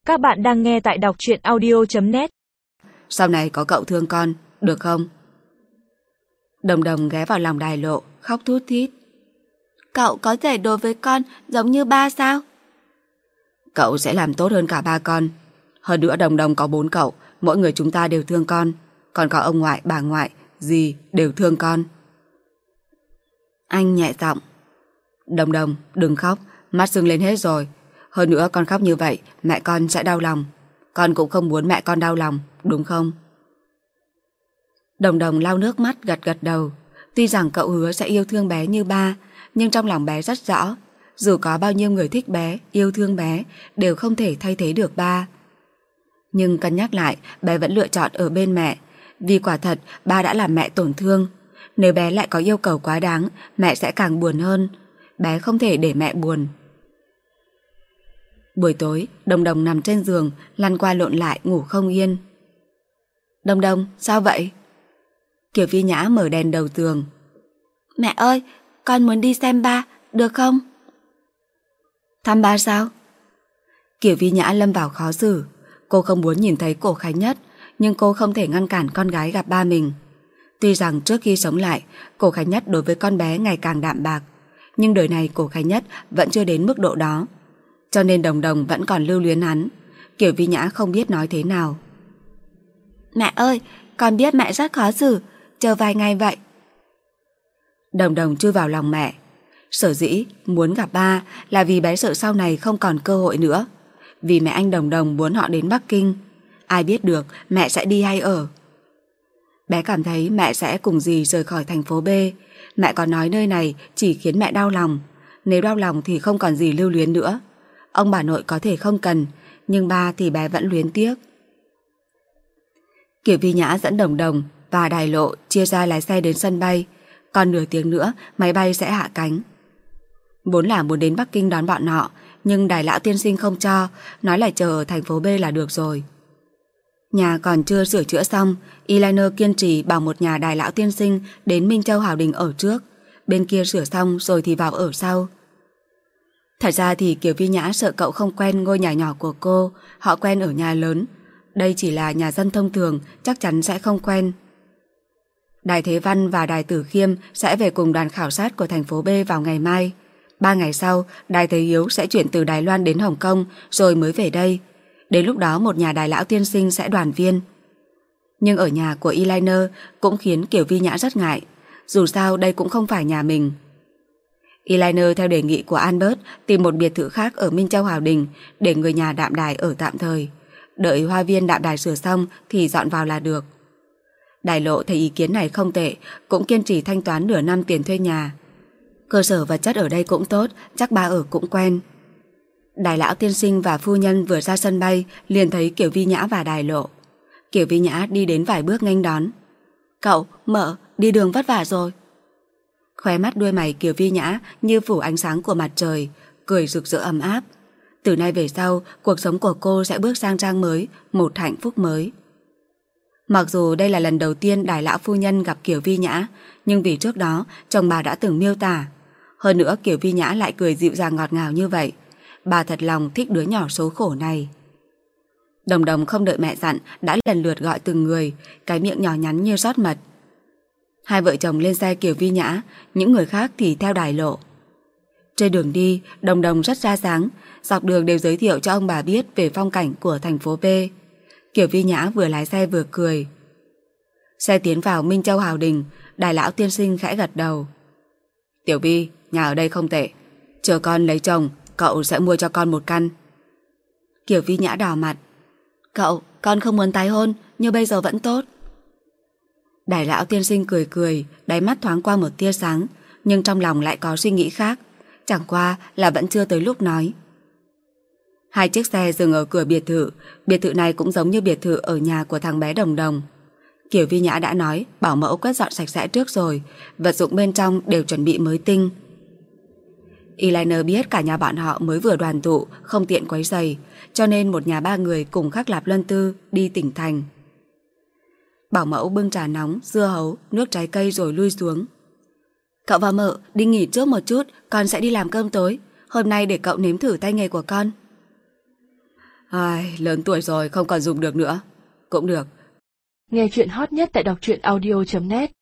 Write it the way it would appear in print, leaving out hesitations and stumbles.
Các bạn đang nghe tại đọc truyện audio.net. Sau này có cậu thương con, được không? Đồng Đồng ghé vào lòng Đài Lộ, khóc thút thít. Cậu có thể đối với con giống như ba sao? Cậu sẽ làm tốt hơn cả ba con. Hơn nữa Đồng Đồng có 4 cậu, mỗi người chúng ta đều thương con. Còn có ông ngoại, bà ngoại, dì đều thương con. Anh nhẹ giọng. Đồng Đồng, đừng khóc, mắt sưng lên hết rồi. Hơn nữa con khóc như vậy, mẹ con sẽ đau lòng. Con cũng không muốn mẹ con đau lòng, đúng không? Đồng Đồng lau nước mắt gật gật đầu. Tuy rằng cậu hứa sẽ yêu thương bé như ba, nhưng trong lòng bé rất rõ, dù có bao nhiêu người thích bé, yêu thương bé, đều không thể thay thế được ba. Nhưng cân nhắc lại, bé vẫn lựa chọn ở bên mẹ, vì quả thật ba đã làm mẹ tổn thương. Nếu bé lại có yêu cầu quá đáng, mẹ sẽ càng buồn hơn. Bé không thể để mẹ buồn. Buổi tối, Đồng Đồng nằm trên giường, lăn qua lộn lại ngủ không yên. Đồng Đồng, sao vậy? Kiều Phi Nhã mở đèn đầu giường. Mẹ ơi, con muốn đi xem ba, được không? Thăm ba sao? Kiều Phi Nhã lâm vào khó xử. Cô không muốn nhìn thấy Cổ Khánh Nhất, nhưng cô không thể ngăn cản con gái gặp ba mình. Tuy rằng trước khi sống lại, Cổ Khánh Nhất đối với con bé ngày càng đạm bạc, nhưng đời này Cổ Khánh Nhất vẫn chưa đến mức độ đó. Cho nên Đồng Đồng vẫn còn lưu luyến hắn. Kiều Phi Nhã không biết nói thế nào. Mẹ ơi, con biết mẹ rất khó xử, chờ vài ngày vậy. Đồng Đồng chui vào lòng mẹ. Sở dĩ muốn gặp ba là vì bé sợ sau này không còn cơ hội nữa. Vì mẹ anh Đồng Đồng muốn họ đến Bắc Kinh. Ai biết được mẹ sẽ đi hay ở. Bé cảm thấy mẹ sẽ cùng dì rời khỏi thành phố B. Mẹ còn nói nơi này chỉ khiến mẹ đau lòng. Nếu đau lòng thì không còn gì lưu luyến nữa. Ông bà nội có thể không cần, nhưng ba thì bé vẫn luyến tiếc. Kiều Phi Nhã dẫn Đồng Đồng và Đài Lộ chia ra lái xe đến sân bay. Còn nửa tiếng nữa máy bay sẽ hạ cánh. Vốn là muốn đến Bắc Kinh đón bọn họ, nhưng Đài lão tiên sinh không cho, nói là chờ ở thành phố B là được rồi. Nhà còn chưa sửa chữa xong, Eliner kiên trì bảo một nhà Đài lão tiên sinh đến Minh Châu Hào Đình ở trước, bên kia sửa xong rồi thì vào ở sau. Thật ra thì Kiều Phi Nhã sợ cậu không quen ngôi nhà nhỏ của cô, họ quen ở nhà lớn. Đây chỉ là nhà dân thông thường, chắc chắn sẽ không quen. Đài Thế Văn và Đài Tử Khiêm sẽ về cùng đoàn khảo sát của thành phố B vào ngày mai. 3 ngày sau, Đài Thế Hiếu sẽ chuyển từ Đài Loan đến Hồng Kông rồi mới về đây. Đến lúc đó một nhà Đài lão tiên sinh sẽ đoàn viên. Nhưng ở nhà của Eliner cũng khiến Kiều Phi Nhã rất ngại. Dù sao đây cũng không phải nhà mình. Eliner theo đề nghị của Albert tìm một biệt thự khác ở Minh Châu Hào Đình để người nhà Đạm Đài ở tạm thời. Đợi hoa viên Đạm Đài sửa xong thì dọn vào là được. Đài Lộ thấy ý kiến này không tệ, cũng kiên trì thanh toán nửa năm tiền thuê nhà. Cơ sở vật chất ở đây cũng tốt, chắc ba ở cũng quen. Đài lão tiên sinh và phu nhân vừa ra sân bay liền thấy Kiều Phi Nhã và Đài Lộ. Kiều Phi Nhã đi đến vài bước nghênh đón. Cậu, mợ, đi đường vất vả rồi. Khóe mắt đuôi mày Kiều Phi Nhã như phủ ánh sáng của mặt trời, cười rực rỡ ấm áp. Từ nay về sau, cuộc sống của cô sẽ bước sang trang mới, một hạnh phúc mới. Mặc dù đây là lần đầu tiên Đài lão phu nhân gặp Kiều Phi Nhã, nhưng vì trước đó chồng bà đã từng miêu tả. Hơn nữa Kiều Phi Nhã lại cười dịu dàng ngọt ngào như vậy. Bà thật lòng thích đứa nhỏ số khổ này. Đồng Đồng không đợi mẹ dặn đã lần lượt gọi từng người, cái miệng nhỏ nhắn như rót mật. Hai vợ chồng lên xe Kiều Phi Nhã, những người khác thì theo Đài Lộ. Trên đường đi, Đồng Đồng rất ra dáng, dọc đường đều giới thiệu cho ông bà biết về phong cảnh của thành phố B. Kiều Phi Nhã vừa lái xe vừa cười. Xe tiến vào Minh Châu Hào Đình, Đài lão tiên sinh khẽ gật đầu. Tiểu Vi, nhà ở đây không tệ. Chờ con lấy chồng, cậu sẽ mua cho con một căn. Kiều Phi Nhã đỏ mặt. Cậu, con không muốn tái hôn, như bây giờ vẫn tốt. Đài lão tiên sinh cười cười, đáy mắt thoáng qua một tia sáng, nhưng trong lòng lại có suy nghĩ khác. Chẳng qua là vẫn chưa tới lúc nói. Hai chiếc xe dừng ở cửa biệt thự này cũng giống như biệt thự ở nhà của thằng bé Đồng Đồng. Kiều Phi Nhã đã nói bảo mẫu quét dọn sạch sẽ trước rồi, vật dụng bên trong đều chuẩn bị mới tinh. Eliner biết cả nhà bọn họ mới vừa đoàn tụ, không tiện quấy rầy, cho nên một nhà 3 người cùng Khắc Lạp Luân Tư đi tỉnh thành. Bảo mẫu bưng trà nóng, dưa hấu, nước trái cây rồi lui xuống. Cậu và mợ đi nghỉ trước một chút, con sẽ đi làm cơm tối. Hôm nay để cậu nếm thử tay nghề của con. Ai, lớn tuổi rồi không còn dùng được nữa. Cũng được. Nghe chuyện hot nhất tại đọc truyện audio.net